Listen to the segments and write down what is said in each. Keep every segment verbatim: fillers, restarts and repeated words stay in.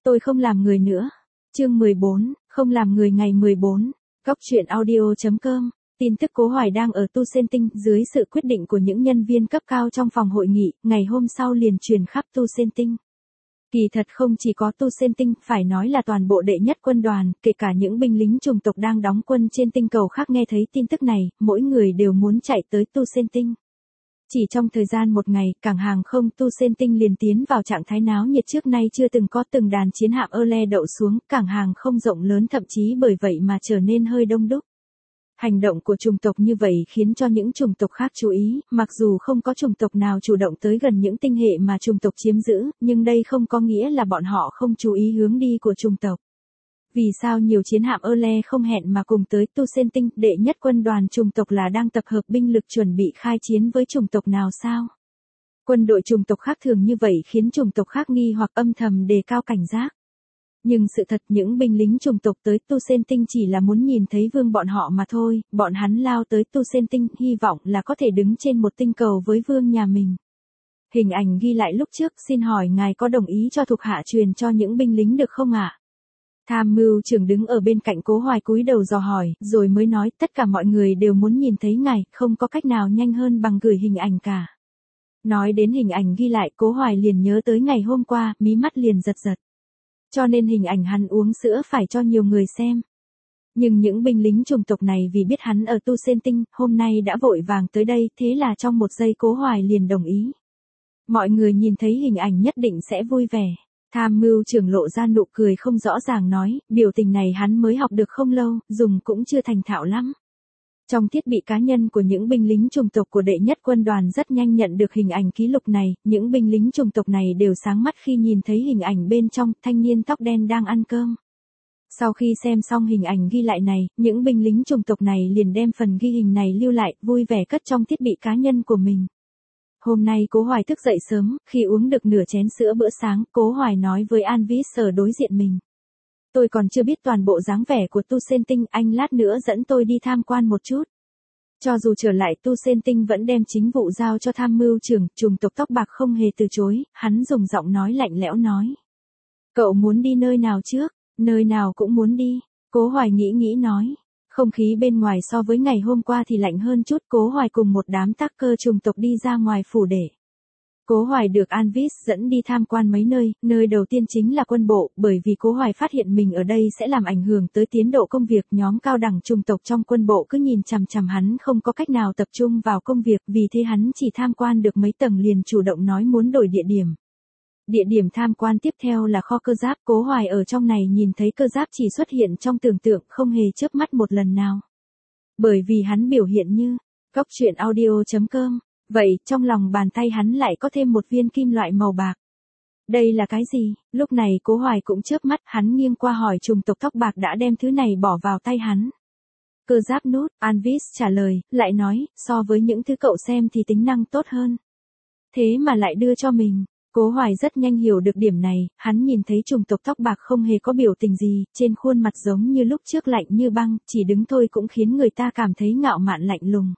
Tôi không làm người nữa. Chương mười bốn, không làm người ngày mười bốn. Góc truyện audio chấm com. Tin tức Cố Hoài đang ở Tu Sen Tinh, dưới sự quyết định của những nhân viên cấp cao trong phòng hội nghị, ngày hôm sau liền truyền khắp Tu Sen Tinh. Kỳ thật không chỉ có Tu Sen Tinh, phải nói là toàn bộ đệ nhất quân đoàn, kể cả những binh lính chủng tộc đang đóng quân trên tinh cầu khác nghe thấy tin tức này, mỗi người đều muốn chạy tới Tu Sen Tinh. Chỉ trong thời gian một ngày, cảng hàng không Tu Sen Tinh liền tiến vào trạng thái náo nhiệt trước nay chưa từng có, từng đàn chiến hạm Erle đậu xuống, cảng hàng không rộng lớn thậm chí bởi vậy mà trở nên hơi đông đúc. Hành động của chủng tộc như vậy khiến cho những chủng tộc khác chú ý, mặc dù không có chủng tộc nào chủ động tới gần những tinh hệ mà chủng tộc chiếm giữ, nhưng đây không có nghĩa là bọn họ không chú ý hướng đi của chủng tộc. Vì sao nhiều chiến hạm Erle không hẹn mà cùng tới Tu Sen Tinh, đệ nhất quân đoàn chủng tộc là đang tập hợp binh lực chuẩn bị khai chiến với chủng tộc nào sao? Quân đội chủng tộc khác thường như vậy khiến chủng tộc khác nghi hoặc âm thầm đề cao cảnh giác. Nhưng sự thật những binh lính chủng tộc tới Tu Sen Tinh chỉ là muốn nhìn thấy vương bọn họ mà thôi, bọn hắn lao tới Tu Sen Tinh hy vọng là có thể đứng trên một tinh cầu với vương nhà mình. Hình ảnh ghi lại lúc trước, xin hỏi ngài có đồng ý cho thuộc hạ truyền cho những binh lính được không ạ? Tham mưu trưởng đứng ở bên cạnh Cố Hoài cúi đầu dò hỏi, rồi mới nói tất cả mọi người đều muốn nhìn thấy ngài, không có cách nào nhanh hơn bằng gửi hình ảnh cả. Nói đến hình ảnh ghi lại Cố Hoài liền nhớ tới ngày hôm qua, mí mắt liền giật giật. Cho nên hình ảnh hắn uống sữa phải cho nhiều người xem. Nhưng những binh lính chủng tộc này vì biết hắn ở Tu Sen Tinh, hôm nay đã vội vàng tới đây, thế là trong một giây Cố Hoài liền đồng ý. Mọi người nhìn thấy hình ảnh nhất định sẽ vui vẻ. Tham mưu trưởng lộ ra nụ cười không rõ ràng nói, biểu tình này hắn mới học được không lâu, dùng cũng chưa thành thạo lắm. Trong thiết bị cá nhân của những binh lính chủng tộc của đệ nhất quân đoàn rất nhanh nhận được hình ảnh ký lục này, những binh lính chủng tộc này đều sáng mắt khi nhìn thấy hình ảnh bên trong, thanh niên tóc đen đang ăn cơm. Sau khi xem xong hình ảnh ghi lại này, những binh lính chủng tộc này liền đem phần ghi hình này lưu lại, vui vẻ cất trong thiết bị cá nhân của mình. Hôm nay Cố Hoài thức dậy sớm, khi uống được nửa chén sữa bữa sáng, Cố Hoài nói với Anvis ở đối diện mình. Tôi còn chưa biết toàn bộ dáng vẻ của Tu Sen Tinh, anh lát nữa dẫn tôi đi tham quan một chút. Cho dù trở lại Tu Sen Tinh vẫn đem chính vụ giao cho tham mưu trưởng, chủng tộc tóc bạc không hề từ chối, hắn dùng giọng nói lạnh lẽo nói. Cậu muốn đi nơi nào trước? Nơi nào cũng muốn đi. Cố Hoài nghĩ nghĩ nói. Không khí bên ngoài so với ngày hôm qua thì lạnh hơn chút, Cố Hoài cùng một đám tác cơ chủng tộc đi ra ngoài phủ để. Cố Hoài được Anvis dẫn đi tham quan mấy nơi, nơi đầu tiên chính là quân bộ, bởi vì Cố Hoài phát hiện mình ở đây sẽ làm ảnh hưởng tới tiến độ công việc, nhóm cao đẳng chủng tộc trong quân bộ cứ nhìn chằm chằm hắn không có cách nào tập trung vào công việc, vì thế hắn chỉ tham quan được mấy tầng liền chủ động nói muốn đổi địa điểm. Địa điểm tham quan tiếp theo là kho cơ giáp, Cố Hoài ở trong này nhìn thấy cơ giáp chỉ xuất hiện trong tưởng tượng, không hề chớp mắt một lần nào. Bởi vì hắn biểu hiện như, góc truyện audio chấm com. Vậy, trong lòng bàn tay hắn lại có thêm một viên kim loại màu bạc. Đây là cái gì? Lúc này Cố Hoài cũng chớp mắt, hắn nghiêng qua hỏi chủng tộc tóc bạc đã đem thứ này bỏ vào tay hắn. Cơ giáp nút, Anvis trả lời, lại nói, so với những thứ cậu xem thì tính năng tốt hơn. Thế mà lại đưa cho mình. Cố Hoài rất nhanh hiểu được điểm này, hắn nhìn thấy chủng tộc tóc bạc không hề có biểu tình gì, trên khuôn mặt giống như lúc trước lạnh như băng, chỉ đứng thôi cũng khiến người ta cảm thấy ngạo mạn lạnh lùng.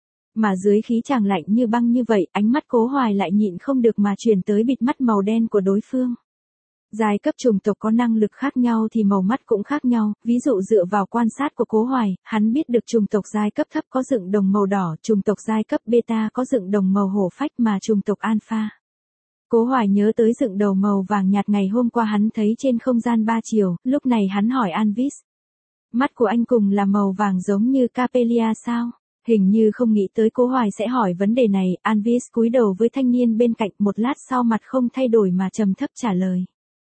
Mà dưới khí chàng lạnh như băng như vậy, ánh mắt Cố Hoài lại nhịn không được mà truyền tới bịt mắt màu đen của đối phương. Giai cấp chủng tộc có năng lực khác nhau thì màu mắt cũng khác nhau, ví dụ dựa vào quan sát của Cố Hoài, hắn biết được chủng tộc giai cấp thấp có dựng đồng màu đỏ, chủng tộc giai cấp beta có dựng đồng màu hổ phách mà chủng tộc alpha. Cố Hoài nhớ tới dựng đầu màu vàng nhạt ngày hôm qua hắn thấy trên không gian ba chiều, lúc này hắn hỏi Anvis. Mắt của anh cùng là màu vàng giống như Capelia sao? Hình như không nghĩ tới Cố Hoài sẽ hỏi vấn đề này, Anvis cúi đầu với thanh niên bên cạnh, một lát sau mặt không thay đổi mà trầm thấp trả lời.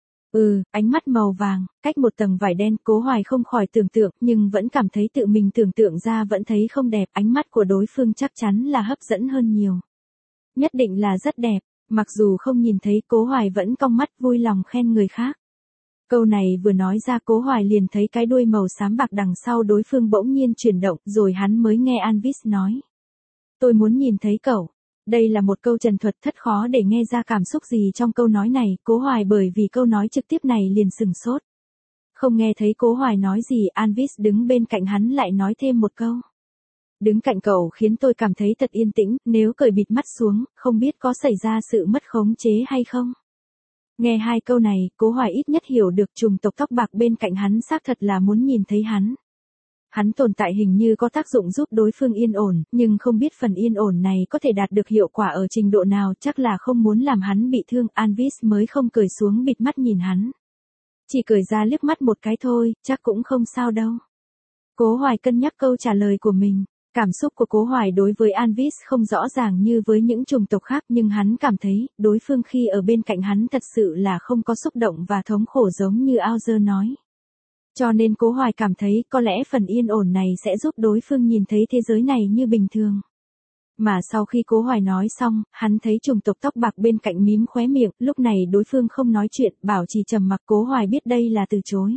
Ừ, ánh mắt màu vàng, cách một tầng vải đen, Cố Hoài không khỏi tưởng tượng, nhưng vẫn cảm thấy tự mình tưởng tượng ra vẫn thấy không đẹp, ánh mắt của đối phương chắc chắn là hấp dẫn hơn nhiều. Nhất định là rất đẹp, mặc dù không nhìn thấy Cố Hoài vẫn cong mắt vui lòng khen người khác. Câu này vừa nói ra Cố Hoài liền thấy cái đuôi màu xám bạc đằng sau đối phương bỗng nhiên chuyển động, rồi hắn mới nghe Anvis nói. Tôi muốn nhìn thấy cậu. Đây là một câu trần thuật rất khó để nghe ra cảm xúc gì trong câu nói này, Cố Hoài bởi vì câu nói trực tiếp này liền sừng sốt. Không nghe thấy Cố Hoài nói gì, Anvis đứng bên cạnh hắn lại nói thêm một câu. Đứng cạnh cậu khiến tôi cảm thấy thật yên tĩnh, nếu cởi bịt mắt xuống, không biết có xảy ra sự mất khống chế hay không. Nghe hai câu này, Cố Hoài ít nhất hiểu được trùng tộc tóc bạc bên cạnh hắn xác thật là muốn nhìn thấy hắn. Hắn tồn tại hình như có tác dụng giúp đối phương yên ổn, nhưng không biết phần yên ổn này có thể đạt được hiệu quả ở trình độ nào, chắc là không muốn làm hắn bị thương, Anvis mới không cười xuống bịt mắt nhìn hắn. Chỉ cười ra liếc mắt một cái thôi, chắc cũng không sao đâu. Cố Hoài cân nhắc câu trả lời của mình. Cảm xúc của Cố Hoài đối với Anvis không rõ ràng như với những chủng tộc khác, nhưng hắn cảm thấy, đối phương khi ở bên cạnh hắn thật sự là không có xúc động và thống khổ giống như Auger nói. Cho nên Cố Hoài cảm thấy có lẽ phần yên ổn này sẽ giúp đối phương nhìn thấy thế giới này như bình thường. Mà sau khi Cố Hoài nói xong, hắn thấy chủng tộc tóc bạc bên cạnh mím khóe miệng, lúc này đối phương không nói chuyện, bảo chỉ trầm mặc. Cố Hoài biết đây là từ chối.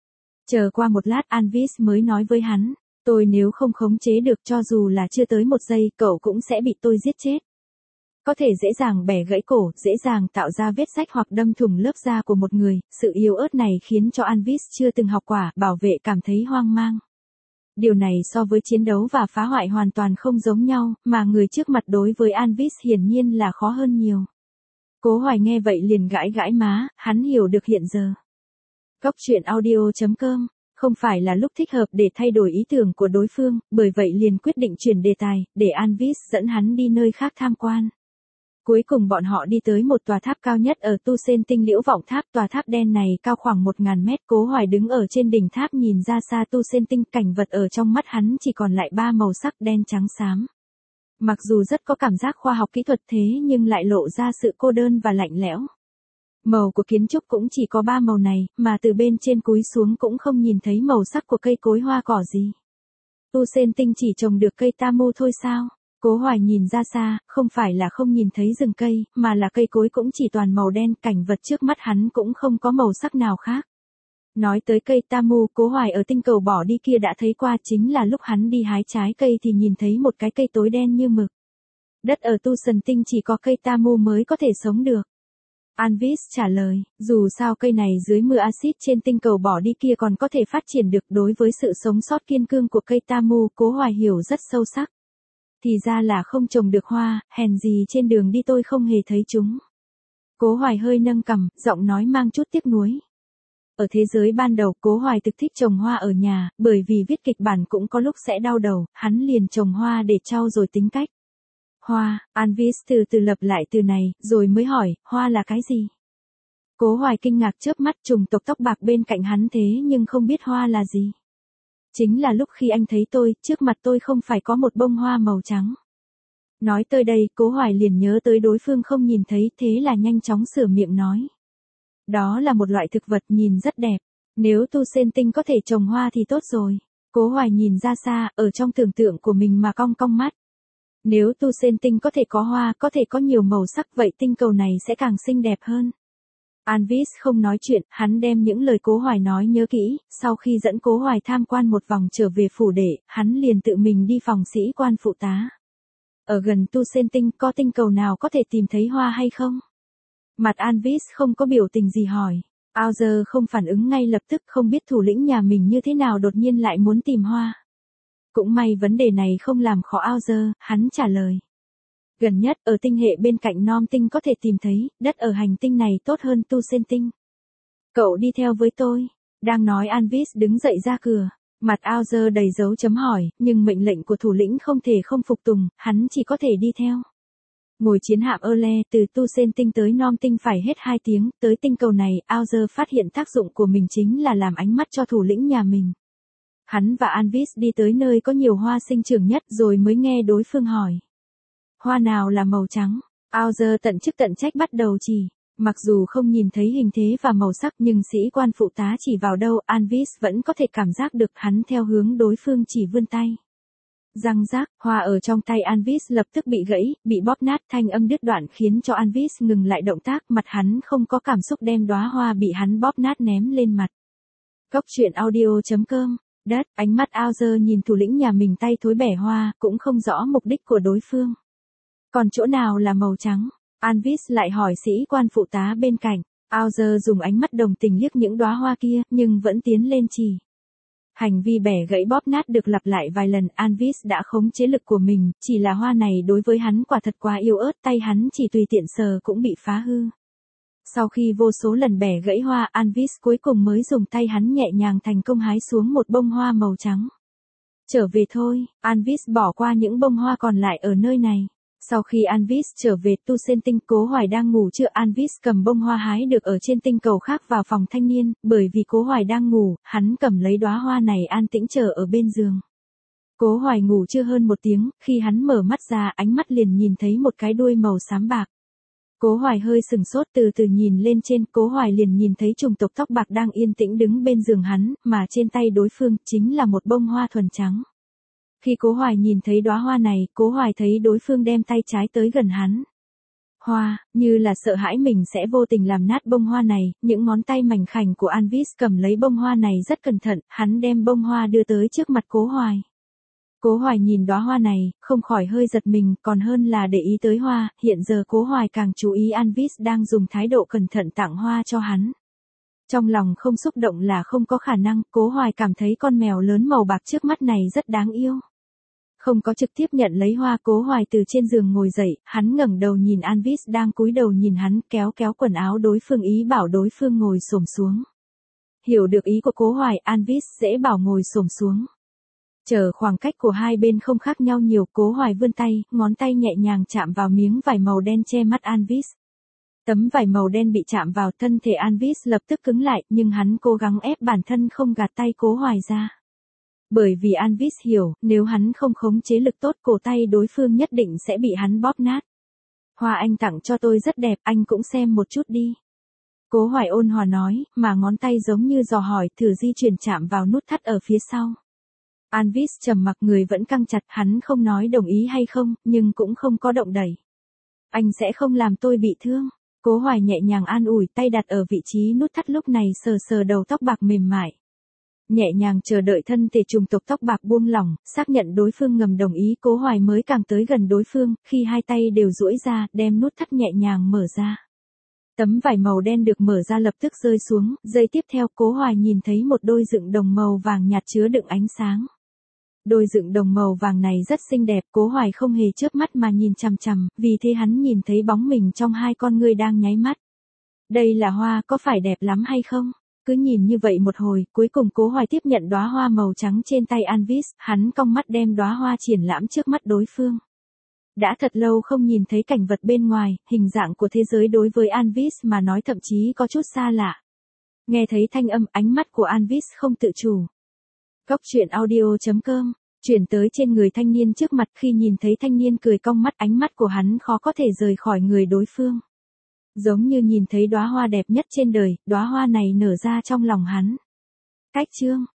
Chờ qua một lát Anvis mới nói với hắn, tôi nếu không khống chế được cho dù là chưa tới một giây, cậu cũng sẽ bị tôi giết chết. Có thể dễ dàng bẻ gãy cổ, dễ dàng tạo ra vết rách hoặc đâm thủng lớp da của một người, sự yếu ớt này khiến cho Anvis chưa từng học quả, bảo vệ cảm thấy hoang mang. Điều này so với chiến đấu và phá hoại hoàn toàn không giống nhau, mà người trước mặt đối với Anvis hiển nhiên là khó hơn nhiều. Cố Hoài nghe vậy liền gãi gãi má, hắn hiểu được hiện giờ. Góc truyện audio chấm com, không phải là lúc thích hợp để thay đổi ý tưởng của đối phương, bởi vậy liền quyết định chuyển đề tài, để Anvis dẫn hắn đi nơi khác tham quan. Cuối cùng bọn họ đi tới một tòa tháp cao nhất ở Tu Sen Tinh Liễu Vọng Tháp, tòa tháp đen này cao khoảng một nghìn mét, Cố Hoài đứng ở trên đỉnh tháp nhìn ra xa Tu Sen Tinh, cảnh vật ở trong mắt hắn chỉ còn lại ba màu sắc đen trắng xám. Mặc dù rất có cảm giác khoa học kỹ thuật thế nhưng lại lộ ra sự cô đơn và lạnh lẽo. Màu của kiến trúc cũng chỉ có ba màu này, mà từ bên trên cúi xuống cũng không nhìn thấy màu sắc của cây cối hoa cỏ gì. Tu Sen Tinh chỉ trồng được cây tamu thôi sao? Cố Hoài nhìn ra xa, không phải là không nhìn thấy rừng cây, mà là cây cối cũng chỉ toàn màu đen, cảnh vật trước mắt hắn cũng không có màu sắc nào khác. Nói tới cây tamu, Cố Hoài ở tinh cầu bỏ đi kia đã thấy qua, chính là lúc hắn đi hái trái cây thì nhìn thấy một cái cây tối đen như mực. Đất ở Tu Sen Tinh chỉ có cây tamu mới có thể sống được. Anvis trả lời, dù sao cây này dưới mưa axit trên tinh cầu bỏ đi kia còn có thể phát triển được. Đối với sự sống sót kiên cương của cây tamu, Cố Hoài hiểu rất sâu sắc. Thì ra là không trồng được hoa, hèn gì trên đường đi tôi không hề thấy chúng. Cố Hoài hơi nâng cằm, giọng nói mang chút tiếc nuối. Ở thế giới ban đầu, Cố Hoài thực thích trồng hoa ở nhà, bởi vì viết kịch bản cũng có lúc sẽ đau đầu, hắn liền trồng hoa để trau dồi tính cách. Hoa, Anvis từ từ lặp lại từ này, rồi mới hỏi, hoa là cái gì? Cố Hoài kinh ngạc chớp mắt, trùng tộc tóc bạc bên cạnh hắn thế nhưng không biết hoa là gì. Chính là lúc khi anh thấy tôi, trước mặt tôi không phải có một bông hoa màu trắng. Nói tới đây, Cố Hoài liền nhớ tới đối phương không nhìn thấy, thế là nhanh chóng sửa miệng nói. Đó là một loại thực vật nhìn rất đẹp. Nếu Tu Sen Tinh có thể trồng hoa thì tốt rồi. Cố Hoài nhìn ra xa, ở trong tưởng tượng của mình mà cong cong mắt. Nếu Tu Sen Tinh có thể có hoa, có thể có nhiều màu sắc, vậy tinh cầu này sẽ càng xinh đẹp hơn. Anvis không nói chuyện, hắn đem những lời Cố Hoài nói nhớ kỹ, sau khi dẫn Cố Hoài tham quan một vòng trở về phủ đệ, hắn liền tự mình đi phòng sĩ quan phụ tá. Ở gần Tu Sen Tinh, có tinh cầu nào có thể tìm thấy hoa hay không? Mặt Anvis không có biểu tình gì hỏi. Auger không phản ứng ngay lập tức, không biết thủ lĩnh nhà mình như thế nào đột nhiên lại muốn tìm hoa. Cũng may vấn đề này không làm khó Auger, hắn trả lời. Gần nhất ở tinh hệ bên cạnh Nom Tinh có thể tìm thấy, đất ở hành tinh này tốt hơn Tu Sen Tinh. Cậu đi theo với tôi. Đang nói Anvis đứng dậy ra cửa. Mặt Auger đầy dấu chấm hỏi, nhưng mệnh lệnh của thủ lĩnh không thể không phục tùng, hắn chỉ có thể đi theo. Ngồi chiến hạm Erle từ Tu Sen Tinh tới Nom Tinh phải hết hai tiếng, tới tinh cầu này, Auger phát hiện tác dụng của mình chính là làm ánh mắt cho thủ lĩnh nhà mình. Hắn và Anvis đi tới nơi có nhiều hoa sinh trưởng nhất rồi mới nghe đối phương hỏi. Hoa nào là màu trắng? Auger tận chức tận trách bắt đầu chỉ. Mặc dù không nhìn thấy hình thế và màu sắc nhưng sĩ quan phụ tá chỉ vào đâu, Anvis vẫn có thể cảm giác được, hắn theo hướng đối phương chỉ vươn tay. Răng rác, hoa ở trong tay Anvis lập tức bị gãy, bị bóp nát, thanh âm đứt đoạn khiến cho Anvis ngừng lại động tác, mặt hắn không có cảm xúc đem đóa hoa bị hắn bóp nát ném lên mặt. Góc truyện audio chấm com, đất, ánh mắt Auger nhìn thủ lĩnh nhà mình tay thối bẻ hoa, cũng không rõ mục đích của đối phương. Còn chỗ nào là màu trắng? Anvis lại hỏi sĩ quan phụ tá bên cạnh. Auger dùng ánh mắt đồng tình liếc những đóa hoa kia, nhưng vẫn tiến lên chỉ. Hành vi bẻ gãy bóp nát được lặp lại vài lần, Anvis đã khống chế lực của mình, chỉ là hoa này đối với hắn quả thật quá yếu ớt, tay hắn chỉ tùy tiện sờ cũng bị phá hư. Sau khi vô số lần bẻ gãy hoa, Anvis cuối cùng mới dùng tay hắn nhẹ nhàng thành công hái xuống một bông hoa màu trắng. Trở về thôi, Anvis bỏ qua những bông hoa còn lại ở nơi này. Sau khi Anvis trở về Tu Sen Tinh, Cố Hoài đang ngủ trưa, Anvis cầm bông hoa hái được ở trên tinh cầu khác vào phòng thanh niên, bởi vì Cố Hoài đang ngủ, hắn cầm lấy đóa hoa này an tĩnh chờ ở bên giường. Cố Hoài ngủ chưa hơn một tiếng, khi hắn mở mắt ra ánh mắt liền nhìn thấy một cái đuôi màu xám bạc. Cố Hoài hơi sừng sốt, từ từ nhìn lên trên, Cố Hoài liền nhìn thấy chủng tộc tóc bạc đang yên tĩnh đứng bên giường hắn, mà trên tay đối phương chính là một bông hoa thuần trắng. Khi Cố Hoài nhìn thấy đóa hoa này, Cố Hoài thấy đối phương đem tay trái tới gần hắn. Hoa, như là sợ hãi mình sẽ vô tình làm nát bông hoa này, những ngón tay mảnh khảnh của Anvis cầm lấy bông hoa này rất cẩn thận, hắn đem bông hoa đưa tới trước mặt Cố Hoài. Cố Hoài nhìn đóa hoa này, không khỏi hơi giật mình, còn hơn là để ý tới hoa, hiện giờ Cố Hoài càng chú ý Anvis đang dùng thái độ cẩn thận tặng hoa cho hắn. Trong lòng không xúc động là không có khả năng, Cố Hoài cảm thấy con mèo lớn màu bạc trước mắt này rất đáng yêu. Không có trực tiếp nhận lấy hoa, Cố Hoài từ trên giường ngồi dậy, hắn ngẩng đầu nhìn Anvis đang cúi đầu nhìn hắn, kéo kéo quần áo đối phương ý bảo đối phương ngồi xổm xuống. Hiểu được ý của Cố Hoài, Anvis dễ bảo ngồi xổm xuống. Chờ khoảng cách của hai bên không khác nhau nhiều, Cố Hoài vươn tay, ngón tay nhẹ nhàng chạm vào miếng vải màu đen che mắt Anvis. Tấm vải màu đen bị chạm vào, thân thể Anvis lập tức cứng lại, nhưng hắn cố gắng ép bản thân không gạt tay Cố Hoài ra. Bởi vì Anvis hiểu, nếu hắn không khống chế lực tốt, cổ tay đối phương nhất định sẽ bị hắn bóp nát. Hoa anh tặng cho tôi rất đẹp, anh cũng xem một chút đi. Cố Hoài ôn hòa nói, mà ngón tay giống như dò hỏi, thử di chuyển chạm vào nút thắt ở phía sau. Anvis trầm mặc, người vẫn căng chặt, hắn không nói đồng ý hay không, nhưng cũng không có động đẩy. Anh sẽ không làm tôi bị thương. Cố Hoài nhẹ nhàng an ủi, tay đặt ở vị trí nút thắt, lúc này sờ sờ đầu tóc bạc mềm mại. Nhẹ nhàng chờ đợi thân thể trùng tộc tóc bạc buông lỏng, xác nhận đối phương ngầm đồng ý, Cố Hoài mới càng tới gần đối phương, khi hai tay đều duỗi ra, đem nút thắt nhẹ nhàng mở ra. Tấm vải màu đen được mở ra lập tức rơi xuống, giây tiếp theo Cố Hoài nhìn thấy một đôi dựng đồng màu vàng nhạt chứa đựng ánh sáng. Đôi dựng đồng màu vàng này rất xinh đẹp, Cố Hoài không hề chớp mắt mà nhìn chằm chằm, vì thế hắn nhìn thấy bóng mình trong hai con ngươi đang nháy mắt. Đây là hoa, có phải đẹp lắm hay không? Cứ nhìn như vậy một hồi, cuối cùng Cố Hoài tiếp nhận đóa hoa màu trắng trên tay Anvis, hắn cong mắt đem đóa hoa triển lãm trước mắt đối phương. Đã thật lâu không nhìn thấy cảnh vật bên ngoài, hình dạng của thế giới đối với Anvis mà nói thậm chí có chút xa lạ. Nghe thấy thanh âm, ánh mắt của Anvis không tự chủ. Cốc truyện audio chấm com, chuyển tới trên người thanh niên trước mặt, khi nhìn thấy thanh niên cười cong mắt, ánh mắt của hắn khó có thể rời khỏi người đối phương. Giống như nhìn thấy đóa hoa đẹp nhất trên đời, đóa hoa này nở ra trong lòng hắn. Cách chương